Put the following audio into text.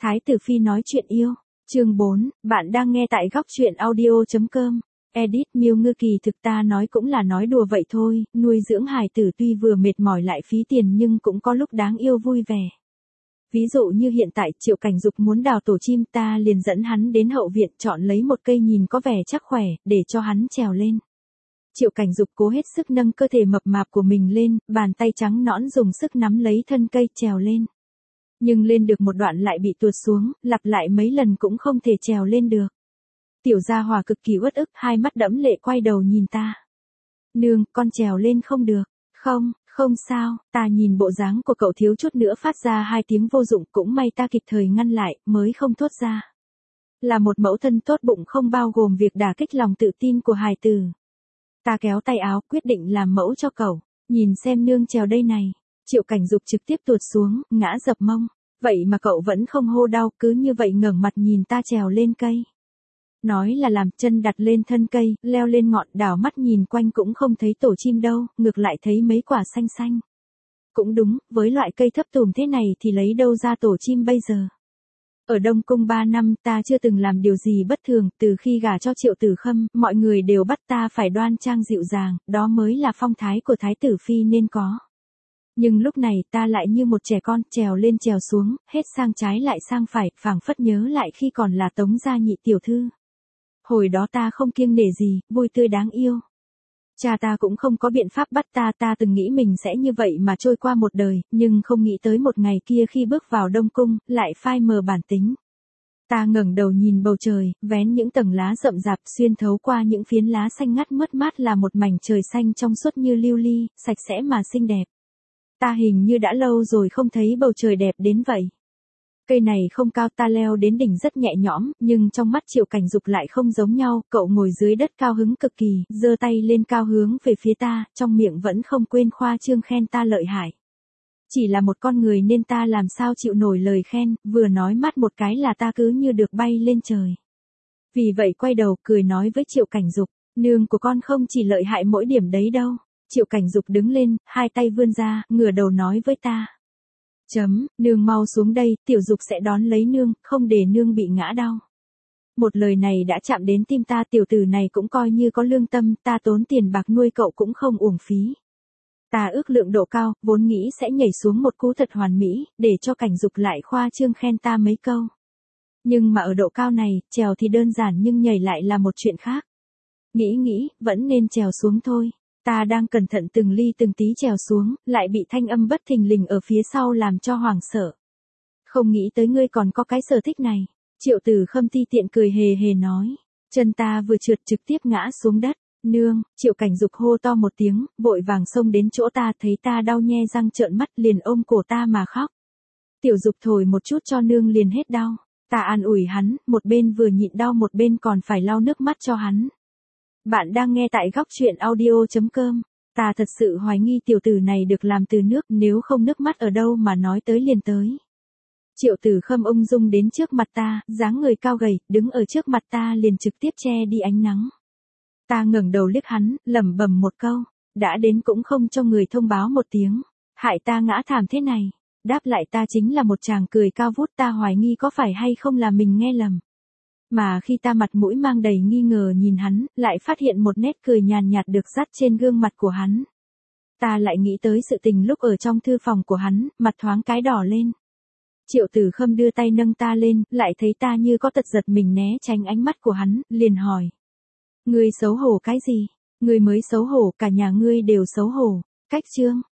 Thái tử phi nói chuyện yêu. Chương 4, bạn đang nghe tại góc truyện audio.com. Edit Miêu Ngư kỳ thực ta nói cũng là nói đùa vậy thôi, nuôi dưỡng hài tử tuy vừa mệt mỏi lại phí tiền nhưng cũng có lúc đáng yêu vui vẻ. Ví dụ như hiện tại Triệu Cảnh Dục muốn đào tổ chim, ta liền dẫn hắn đến hậu viện chọn lấy một cây nhìn có vẻ chắc khỏe, để cho hắn trèo lên. Triệu Cảnh Dục cố hết sức nâng cơ thể mập mạp của mình lên, bàn tay trắng nõn dùng sức nắm lấy thân cây trèo lên. Nhưng lên được một đoạn lại bị tuột xuống, lặp lại mấy lần cũng không thể trèo lên được. Tiểu Gia Hòa cực kỳ uất ức, hai mắt đẫm lệ quay đầu nhìn ta. Nương, con trèo lên không được. Không sao, ta nhìn bộ dáng của cậu thiếu chút nữa phát ra hai tiếng vô dụng, cũng may ta kịp thời ngăn lại, mới không thốt ra. Là một mẫu thân tốt bụng không bao gồm việc đả kích lòng tự tin của hài tử. Ta kéo tay áo, quyết định làm mẫu cho cậu. Nhìn xem nương trèo đây này. Triệu Cảnh Dục trực tiếp tuột xuống, ngã dập mông. Vậy mà cậu vẫn không hô đau, cứ như vậy ngẩng mặt nhìn ta trèo lên cây. Nói là làm, chân đặt lên thân cây, leo lên ngọn, đảo mắt nhìn quanh cũng không thấy tổ chim đâu, ngược lại thấy mấy quả xanh xanh. Cũng đúng, với loại cây thấp tùm thế này thì lấy đâu ra tổ chim bây giờ. Ở Đông Cung 3 năm ta chưa từng làm điều gì bất thường, từ khi gả cho Triệu Tử Khâm, mọi người đều bắt ta phải đoan trang dịu dàng, đó mới là phong thái của Thái tử phi nên có. Nhưng lúc này ta lại như một trẻ con, trèo lên trèo xuống, hết sang trái lại sang phải, phảng phất nhớ lại khi còn là Tống gia nhị tiểu thư. Hồi đó ta không kiêng nể gì, vui tươi đáng yêu. Cha ta cũng không có biện pháp bắt ta từng nghĩ mình sẽ như vậy mà trôi qua một đời, nhưng không nghĩ tới một ngày kia khi bước vào Đông Cung, lại phai mờ bản tính. Ta ngẩng đầu nhìn bầu trời, vén những tầng lá rậm rạp xuyên thấu qua những phiến lá xanh ngắt mướt mát là một mảnh trời xanh trong suốt như lưu ly, sạch sẽ mà xinh đẹp. Ta hình như đã lâu rồi không thấy bầu trời đẹp đến vậy. Cây này không cao, ta leo đến đỉnh rất nhẹ nhõm, nhưng trong mắt Triệu Cảnh Dục lại không giống nhau, cậu ngồi dưới đất cao hứng cực kỳ, giơ tay lên cao hướng về phía ta, trong miệng vẫn không quên khoa trương khen ta lợi hại. Chỉ là một con người nên ta làm sao chịu nổi lời khen, vừa nói mắt một cái là ta cứ như được bay lên trời. Vì vậy quay đầu cười nói với Triệu Cảnh Dục, nương của con không chỉ lợi hại mỗi điểm đấy đâu. Triệu Cảnh Dục đứng lên, hai tay vươn ra, ngửa đầu nói với ta. Nương mau xuống đây, tiểu Dục sẽ đón lấy nương, không để nương bị ngã đau. Một lời này đã chạm đến tim ta, tiểu tử này cũng coi như có lương tâm, ta tốn tiền bạc nuôi cậu cũng không uổng phí. Ta ước lượng độ cao, vốn nghĩ sẽ nhảy xuống một cú thật hoàn mỹ, để cho Cảnh Dục lại khoa trương khen ta mấy câu. Nhưng mà ở độ cao này, trèo thì đơn giản nhưng nhảy lại là một chuyện khác. Nghĩ, vẫn nên trèo xuống thôi. Ta đang cẩn thận từng ly từng tí trèo xuống, lại bị thanh âm bất thình lình ở phía sau làm cho hoảng sợ. Không nghĩ tới ngươi còn có cái sở thích này. Triệu Tử Khâm ti tiện cười hề hề nói. Chân ta vừa trượt trực tiếp ngã xuống đất. Nương, Triệu Cảnh Dục hô to một tiếng, vội vàng xông đến chỗ ta, thấy ta đau nhe răng trợn mắt liền ôm cổ ta mà khóc. Tiểu Dục thổi một chút cho nương liền hết đau. Ta an ủi hắn, một bên vừa nhịn đau một bên còn phải lau nước mắt cho hắn. Bạn đang nghe tại góc truyện audio.com. Ta thật sự hoài nghi tiểu tử này được làm từ nước, nếu không nước mắt ở đâu mà nói tới liền tới. Triệu Tử Khâm ung dung đến trước mặt ta, dáng người cao gầy, đứng ở trước mặt ta liền trực tiếp che đi ánh nắng. Ta ngẩng đầu liếc hắn, lẩm bẩm một câu, đã đến cũng không cho người thông báo một tiếng, hại ta ngã thảm thế này. Đáp lại ta chính là một chàng cười cao vút, ta hoài nghi có phải hay không là mình nghe lầm. Mà khi ta mặt mũi mang đầy nghi ngờ nhìn hắn, lại phát hiện một nét cười nhàn nhạt được dắt trên gương mặt của hắn. Ta lại nghĩ tới sự tình lúc ở trong thư phòng của hắn, mặt thoáng cái đỏ lên. Triệu Tử Khâm đưa tay nâng ta lên, lại thấy ta như có tật giật mình né tránh ánh mắt của hắn, liền hỏi. Ngươi xấu hổ cái gì? Ngươi mới xấu hổ, cả nhà ngươi đều xấu hổ. Cách chương.